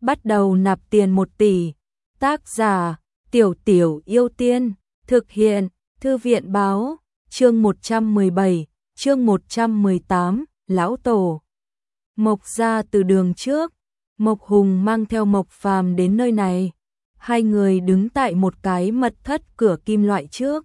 bắt đầu nạp tiền 1 tỷ. Tác giả: Tiểu Tiểu Yêu Tiên. Thực hiện: Thư viện báo. Chương 117, chương 118, Lão Tổ. Mộc gia từ đường trước, Mộc Hùng mang theo Mộc Phàm đến nơi này. Hai người đứng tại một cái mật thất cửa kim loại trước.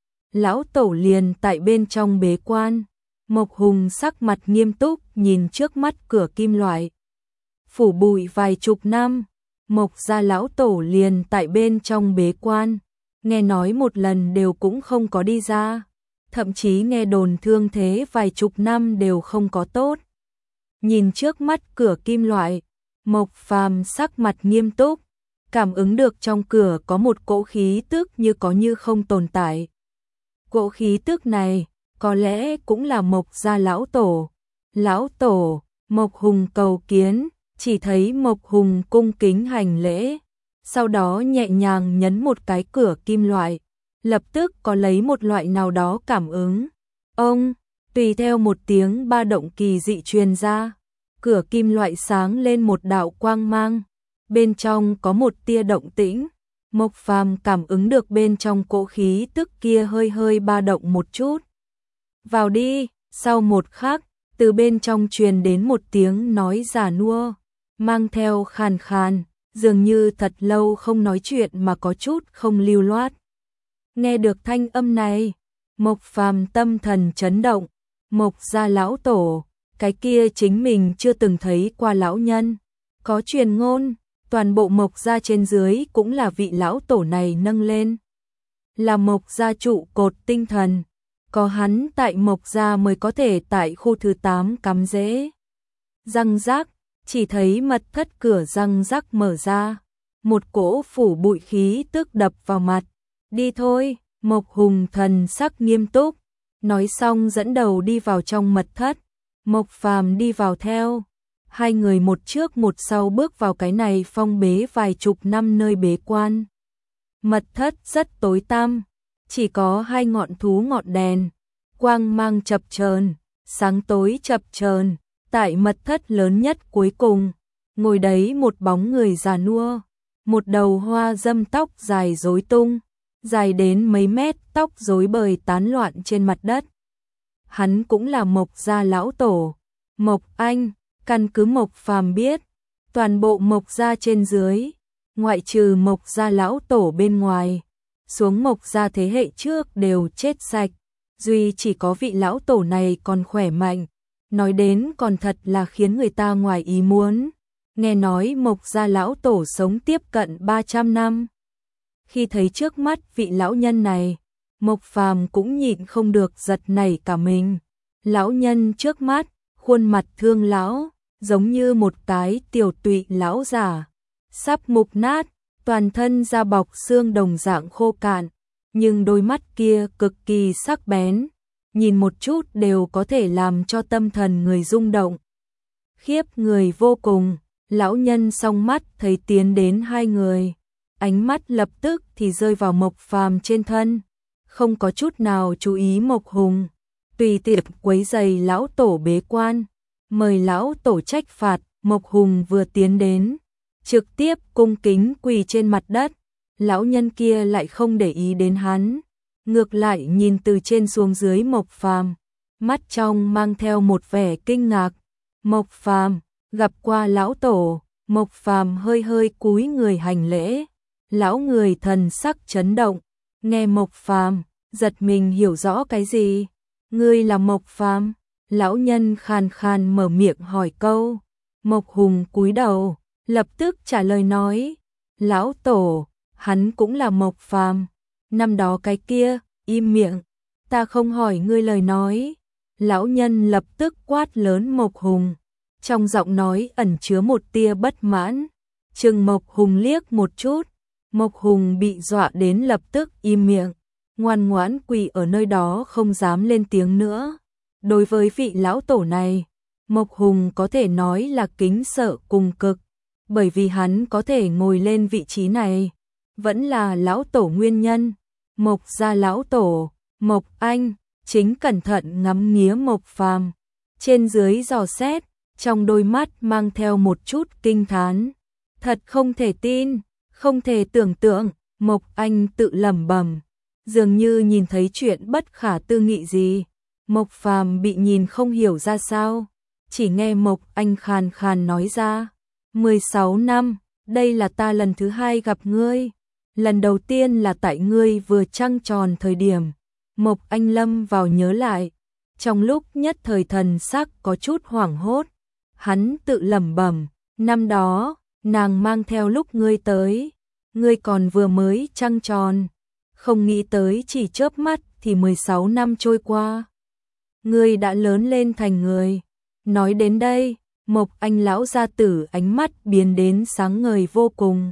Lão Tổ liền tại bên trong bế quan. Mộc Hùng sắc mặt nghiêm túc nhìn trước mắt cửa kim loại. Phủ bụi vài chục năm, Mộc gia Lão Tổ liền tại bên trong bế quan. Nghe nói một lần đều cũng không có đi ra. Thậm chí nghe đồn thương thế vài chục năm đều không có tốt. Nhìn trước mắt cửa kim loại, Mộc Phàm sắc mặt nghiêm túc, cảm ứng được trong cửa có một cỗ khí tức như có như không tồn tại. Cỗ khí tức này có lẽ cũng là Mộc gia Lão Tổ. Lão Tổ, Mộc Hùng cầu kiến. Chỉ thấy Mộc Hùng cung kính hành lễ, sau đó nhẹ nhàng nhấn một cái cửa kim loại, lập tức có lấy một loại nào đó cảm ứng. Ông, tùy theo một tiếng ba động kỳ dị truyền ra, cửa kim loại sáng lên một đạo quang mang, bên trong có một tia động tĩnh. Mộc Phàm cảm ứng được bên trong cỗ khí tức kia hơi hơi ba động một chút. Vào đi. Sau một khắc, từ bên trong truyền đến một tiếng nói già nua, mang theo khàn khàn, dường như thật lâu không nói chuyện mà có chút không lưu loát. Nghe được thanh âm này, Mộc Phàm tâm thần chấn động. Mộc gia Lão Tổ, cái kia chính mình chưa từng thấy qua lão nhân. Có truyền ngôn, toàn bộ Mộc gia trên dưới cũng là vị Lão Tổ này nâng lên, là Mộc gia trụ cột tinh thần. Có hắn tại Mộc gia mới có thể tại khu thứ 8 cắm rễ. Răng rác, chỉ thấy mật thất cửa răng rác mở ra, một cỗ phủ bụi khí tức đập vào mặt. Đi thôi. Mộc Hùng thần sắc nghiêm túc, nói xong dẫn đầu đi vào trong mật thất. Mộc Phàm đi vào theo. Hai người một trước một sau bước vào cái này phong bế vài chục năm nơi bế quan. Mật thất rất tối tăm, chỉ có 2 ngọn thú ngọn đèn, quang mang chập chờn, sáng tối chập chờn. Tại mật thất lớn nhất cuối cùng, ngồi đấy một bóng người già nua, một đầu hoa dâm tóc dài rối tung, dài đến mấy mét, tóc rối bời tán loạn trên mặt đất. Hắn cũng là Mộc gia Lão Tổ, Mộc Anh. Căn cứ Mộc Phàm biết, toàn bộ Mộc gia trên dưới, ngoại trừ Mộc gia Lão Tổ bên ngoài, xuống Mộc gia thế hệ trước đều chết sạch, duy chỉ có vị Lão Tổ này còn khỏe mạnh. Nói đến còn thật là khiến người ta ngoài ý muốn. Nghe nói Mộc gia Lão Tổ sống tiếp cận 300 năm. Khi thấy trước mắt vị lão nhân này, Mộc Phàm cũng nhịn không được giật nảy cả mình. Lão nhân trước mắt, khuôn mặt thương lão, giống như một cái tiểu tụy lão già, sắp mục nát, toàn thân da bọc xương đồng dạng khô cạn, nhưng đôi mắt kia cực kỳ sắc bén, nhìn một chút đều có thể làm cho tâm thần người rung động. Khiếp người vô cùng. Lão nhân song mắt thấy tiến đến hai người, ánh mắt lập tức thì rơi vào Mộc Phàm trên thân, không có chút nào chú ý Mộc Hùng, tùy tiện quấy rầy Lão Tổ bế quan, mời Lão Tổ trách phạt. Mộc Hùng vừa tiến đến, trực tiếp cung kính quỳ trên mặt đất. Lão nhân kia lại không để ý đến hắn, ngược lại nhìn từ trên xuống dưới Mộc Phàm, mắt trong mang theo một vẻ kinh ngạc. Mộc Phàm, gặp qua Lão Tổ. Mộc Phàm hơi hơi cúi người hành lễ. Lão người thần sắc chấn động, nghe Mộc Phàm, giật mình hiểu rõ cái gì. Ngươi là Mộc Phàm? Lão nhân khàn khàn mở miệng hỏi câu. Mộc Hùng cúi đầu, lập tức trả lời nói, Lão Tổ, hắn cũng là Mộc Phàm. Năm đó cái kia, im miệng, ta không hỏi ngươi lời nói. Lão nhân lập tức quát lớn Mộc Hùng, trong giọng nói ẩn chứa một tia bất mãn. Chừng Mộc Hùng liếc một chút, Mộc Hùng bị dọa đến lập tức im miệng, ngoan ngoãn quỳ ở nơi đó không dám lên tiếng nữa. Đối với vị Lão Tổ này, Mộc Hùng có thể nói là kính sợ cùng cực, bởi vì hắn có thể ngồi lên vị trí này, vẫn là Lão Tổ nguyên nhân. Mộc gia Lão Tổ, Mộc Anh, chính cẩn thận ngắm nghía Mộc Phàm, trên dưới dò xét, trong đôi mắt mang theo một chút kinh thán. Thật không thể tin, không thể tưởng tượng, Mộc Anh tự lẩm bẩm, dường như nhìn thấy chuyện bất khả tư nghị gì. Mộc Phàm bị nhìn không hiểu ra sao, chỉ nghe Mộc Anh khàn khàn nói ra, 16 năm, đây là ta lần thứ hai gặp ngươi. Lần đầu tiên là tại ngươi vừa trăng tròn thời điểm. Mộc Anh lâm vào nhớ lại, trong lúc nhất thời thần sắc có chút hoảng hốt. Hắn tự lẩm bẩm, năm đó, nàng mang theo lúc ngươi tới, ngươi còn vừa mới trăng tròn, không nghĩ tới chỉ chớp mắt thì 16 năm trôi qua. Ngươi đã lớn lên thành người. Nói đến đây, Mộc Anh lão gia tử ánh mắt biến đến sáng ngời vô cùng.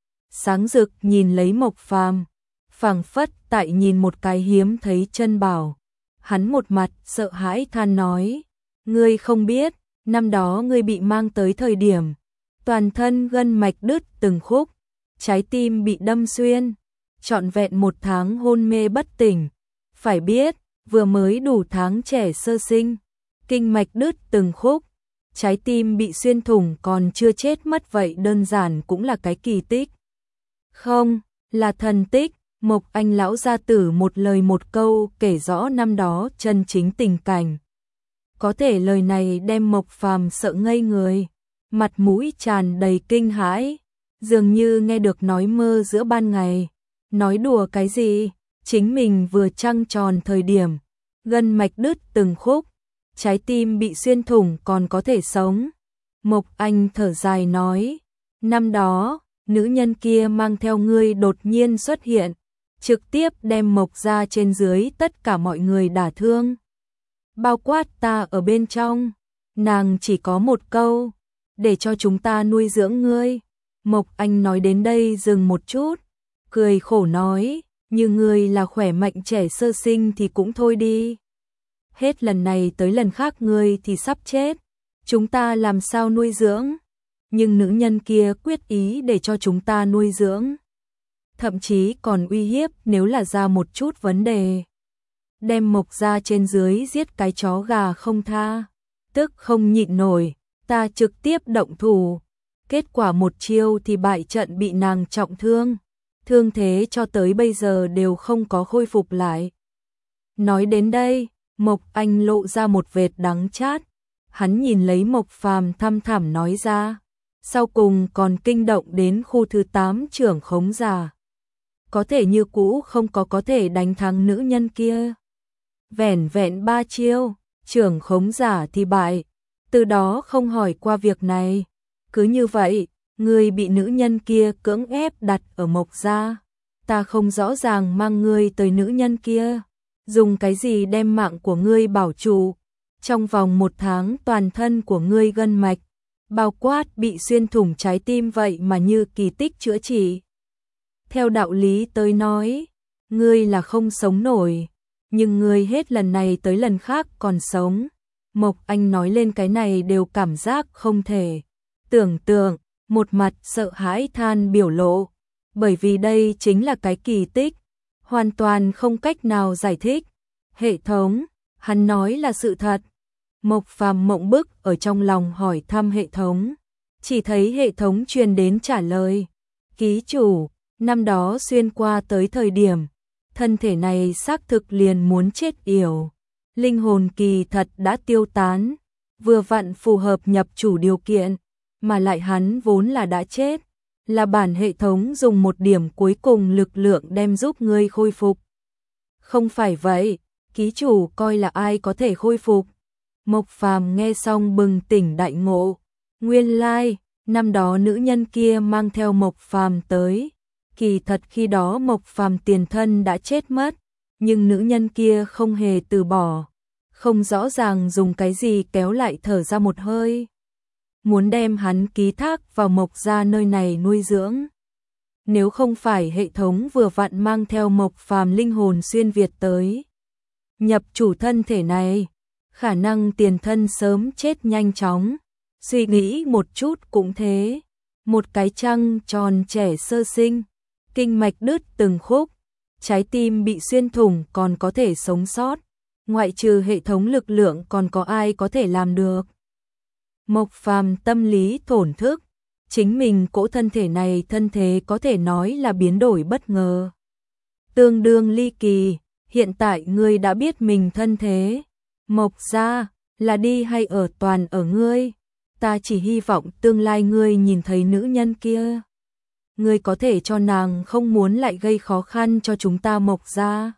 Sáng rực nhìn lấy Mộc Phàm, phảng phất tại nhìn một cái hiếm thấy chân bảo. Hắn một mặt sợ hãi than nói, ngươi không biết, năm đó ngươi bị mang tới thời điểm, toàn thân gân mạch đứt từng khúc, trái tim bị đâm xuyên, trọn vẹn 1 tháng hôn mê bất tỉnh. Phải biết, vừa mới đủ tháng trẻ sơ sinh, kinh mạch đứt từng khúc, trái tim bị xuyên thủng còn chưa chết mất, vậy đơn giản cũng là cái kỳ tích. Không, là thần tích. Mộc Anh lão gia tử một lời một câu kể rõ năm đó chân chính tình cảnh. Có thể lời này đem Mộc Phàm sợ ngây người, mặt mũi tràn đầy kinh hãi, dường như nghe được nói mơ giữa ban ngày. Nói đùa cái gì, chính mình vừa trăng tròn thời điểm, gân mạch đứt từng khúc, trái tim bị xuyên thủng còn có thể sống. Mộc Anh thở dài nói, năm đó, nữ nhân kia mang theo ngươi đột nhiên xuất hiện, trực tiếp đem Mộc gia trên dưới tất cả mọi người đả thương. Bao quát ta ở bên trong, nàng chỉ có một câu, để cho chúng ta nuôi dưỡng ngươi. Mộc Anh nói đến đây dừng một chút, cười khổ nói, như ngươi là khỏe mạnh trẻ sơ sinh thì cũng thôi đi. Hết lần này tới lần khác ngươi thì sắp chết, chúng ta làm sao nuôi dưỡng? Nhưng nữ nhân kia quyết ý để cho chúng ta nuôi dưỡng. Thậm chí còn uy hiếp nếu là ra một chút vấn đề, đem Mộc gia trên dưới giết cái chó gà không tha. Tức không nhịn nổi, ta trực tiếp động thủ. Kết quả một chiêu thì bại trận, bị nàng trọng thương. Thương thế cho tới bây giờ đều không có khôi phục lại. Nói đến đây, Mộc Anh lộ ra một vệt đắng chát. Hắn nhìn lấy Mộc Phàm thăm thẳm nói ra, sau cùng còn kinh động đến khu thứ 8 trưởng khống giả. Có thể như cũ không có thể đánh thắng nữ nhân kia. Vẻn vẹn 3 chiêu, trưởng khống giả thì bại, từ đó không hỏi qua việc này. Cứ như vậy, ngươi bị nữ nhân kia cưỡng ép đặt ở Mộc gia. Ta không rõ ràng mang ngươi tới nữ nhân kia, dùng cái gì đem mạng của ngươi bảo trụ. Trong vòng 1 tháng toàn thân của ngươi gân mạch, bao quát bị xuyên thủng trái tim vậy mà như kỳ tích chữa trị. Theo đạo lý tới nói, ngươi là không sống nổi, nhưng ngươi hết lần này tới lần khác còn sống. Mộc Anh nói lên cái này đều cảm giác không thể tưởng tượng, một mặt sợ hãi than biểu lộ, bởi vì đây chính là cái kỳ tích, hoàn toàn không cách nào giải thích. Hệ thống, hắn nói là sự thật. Mộc Phàm mộng bức ở trong lòng hỏi thăm hệ thống, chỉ thấy hệ thống truyền đến trả lời, ký chủ, năm đó xuyên qua tới thời điểm, thân thể này xác thực liền muốn chết yểu, linh hồn kỳ thật đã tiêu tán, vừa vặn phù hợp nhập chủ điều kiện, mà lại hắn vốn là đã chết, là bản hệ thống dùng một điểm cuối cùng lực lượng đem giúp ngươi khôi phục. Không phải vậy, ký chủ coi là ai có thể khôi phục. Mộc Phàm nghe xong bừng tỉnh đại ngộ, nguyên lai, năm đó nữ nhân kia mang theo Mộc Phàm tới, kỳ thật khi đó Mộc Phàm tiền thân đã chết mất, nhưng nữ nhân kia không hề từ bỏ, không rõ ràng dùng cái gì kéo lại thở ra một hơi, muốn đem hắn ký thác vào Mộc gia nơi này nuôi dưỡng. Nếu không phải hệ thống vừa vặn mang theo Mộc Phàm linh hồn xuyên việt tới, nhập chủ thân thể này, khả năng tiền thân sớm chết nhanh chóng. Suy nghĩ một chút cũng thế, một cái trăng tròn trẻ sơ sinh, kinh mạch đứt từng khúc, trái tim bị xuyên thủng còn có thể sống sót, ngoại trừ hệ thống lực lượng còn có ai có thể làm được. Mộc Phàm tâm lý thổn thức, chính mình cỗ thân thể này thân thế có thể nói là biến đổi bất ngờ. Tương đương ly kỳ, hiện tại ngươi đã biết mình thân thế. Mộc gia, là đi hay ở toàn ở ngươi. Ta chỉ hy vọng tương lai ngươi nhìn thấy nữ nhân kia. Ngươi có thể cho nàng không muốn lại gây khó khăn cho chúng ta Mộc gia.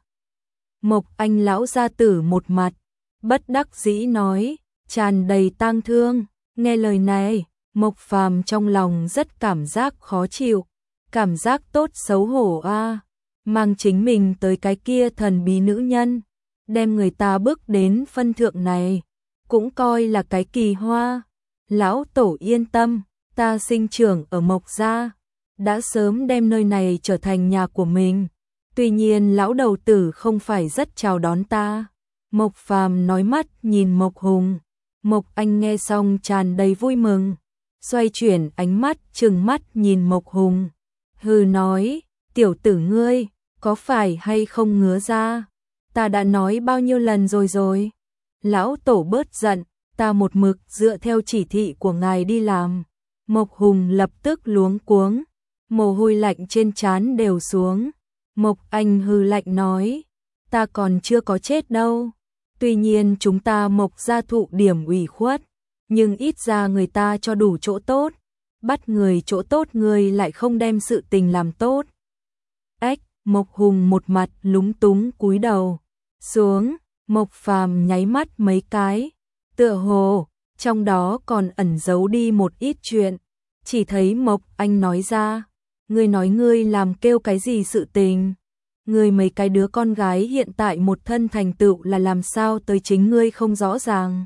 Mộc Anh lão gia tử một mặt, bất đắc dĩ nói, tràn đầy tang thương. Nghe lời này, Mộc Phàm trong lòng rất cảm giác khó chịu, cảm giác tốt xấu hổ a, mang chính mình tới cái kia thần bí nữ nhân, đem người ta bước đến phân thượng này, cũng coi là cái kỳ hoa. Lão tổ yên tâm, ta sinh trưởng ở Mộc gia, đã sớm đem nơi này trở thành nhà của mình. Tuy nhiên lão đầu tử không phải rất chào đón ta. Mộc Phàm nói, mắt nhìn Mộc Hùng. Mộc Anh nghe xong tràn đầy vui mừng, xoay chuyển ánh mắt trừng mắt nhìn Mộc Hùng. Hừ nói, tiểu tử ngươi, có phải hay không ngứa ra? Ta đã nói bao nhiêu lần rồi. Lão tổ bớt giận, ta một mực dựa theo chỉ thị của ngài đi làm. Mộc Hùng lập tức luống cuống, mồ hôi lạnh trên trán đều xuống. Mộc Anh hừ lạnh nói, ta còn chưa có chết đâu. Tuy nhiên chúng ta Mộc gia thụ điểm ủy khuất, nhưng ít ra người ta cho đủ chỗ tốt, bắt người chỗ tốt người lại không đem sự tình làm tốt. Ếch, Mộc Hùng một mặt lúng túng cúi đầu xuống. Mộc Phàm nháy mắt mấy cái, tựa hồ trong đó còn ẩn giấu đi một ít chuyện. Chỉ thấy Mộc Anh nói ra, ngươi nói ngươi làm kêu cái gì sự tình? Ngươi mấy cái đứa con gái hiện tại một thân thành tựu là làm sao tới chính ngươi không rõ ràng.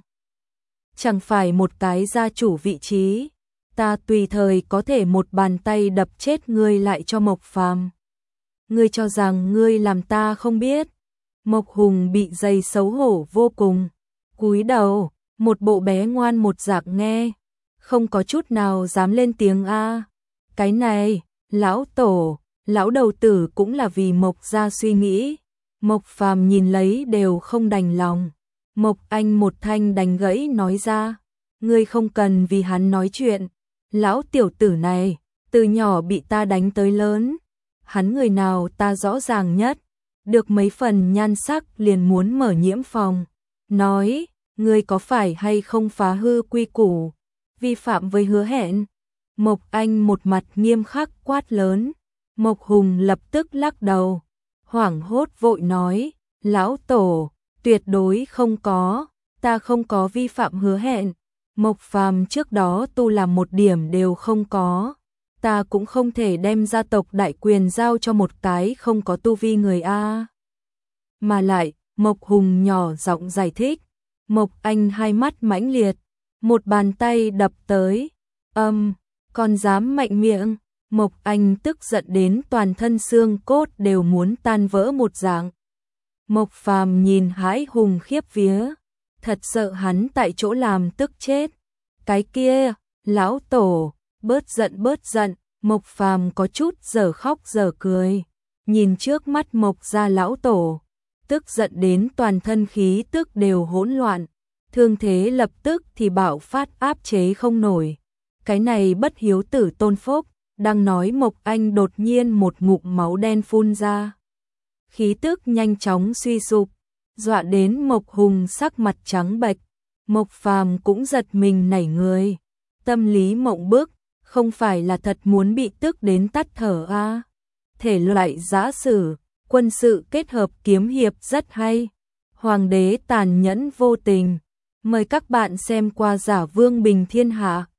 Chẳng phải một cái gia chủ vị trí, ta tùy thời có thể một bàn tay đập chết ngươi lại cho Mộc Phàm. Ngươi cho rằng ngươi làm ta không biết? Mộc Hùng bị dày xấu hổ vô cùng, cúi đầu, một bộ bé ngoan một dạng nghe, không có chút nào dám lên tiếng a. Cái này, lão tổ, lão đầu tử cũng là vì Mộc gia suy nghĩ. Mộc Phàm nhìn lấy đều không đành lòng. Mộc Anh một thanh đánh gãy nói ra, ngươi không cần vì hắn nói chuyện. Lão tiểu tử này, từ nhỏ bị ta đánh tới lớn, hắn người nào ta rõ ràng nhất, được mấy phần nhan sắc liền muốn mở nhiễm phòng. Nói, ngươi có phải hay không phá hư quy củ, vi phạm với hứa hẹn? Mộc Anh một mặt nghiêm khắc quát lớn. Mộc Hùng lập tức lắc đầu, hoảng hốt vội nói, lão tổ, tuyệt đối không có, ta không có vi phạm hứa hẹn. Mộc Phàm trước đó tu làm một điểm đều không có, ta cũng không thể đem gia tộc đại quyền giao cho một cái không có tu vi người a. Mà lại, Mộc Hùng nhỏ giọng giải thích. Mộc Anh hai mắt mãnh liệt, một bàn tay đập tới, còn dám mạnh miệng. Mộc Anh tức giận đến toàn thân xương cốt đều muốn tan vỡ một dạng. Mộc Phàm nhìn hãi hùng khiếp vía, thật sợ hắn tại chỗ làm tức chết. Cái kia, lão tổ, bớt giận. Mộc Phàm có chút giờ khóc giờ cười, nhìn trước mắt Mộc gia lão tổ, tức giận đến toàn thân khí tức đều hỗn loạn, thương thế lập tức thì bạo phát áp chế không nổi. Cái này bất hiếu tử Tôn Phúc, đang nói Mộc Anh đột nhiên một ngụm máu đen phun ra. Khí tức nhanh chóng suy sụp, dọa đến Mộc Hùng sắc mặt trắng bệch. Mộc Phàm cũng giật mình nảy người, tâm lý mộng bức, không phải là thật muốn bị tức đến tắt thở a. Thể loại giã sử, quân sự kết hợp kiếm hiệp rất hay. Hoàng đế tàn nhẫn vô tình. Mời các bạn xem qua Giả Vương Bình Thiên Hạ.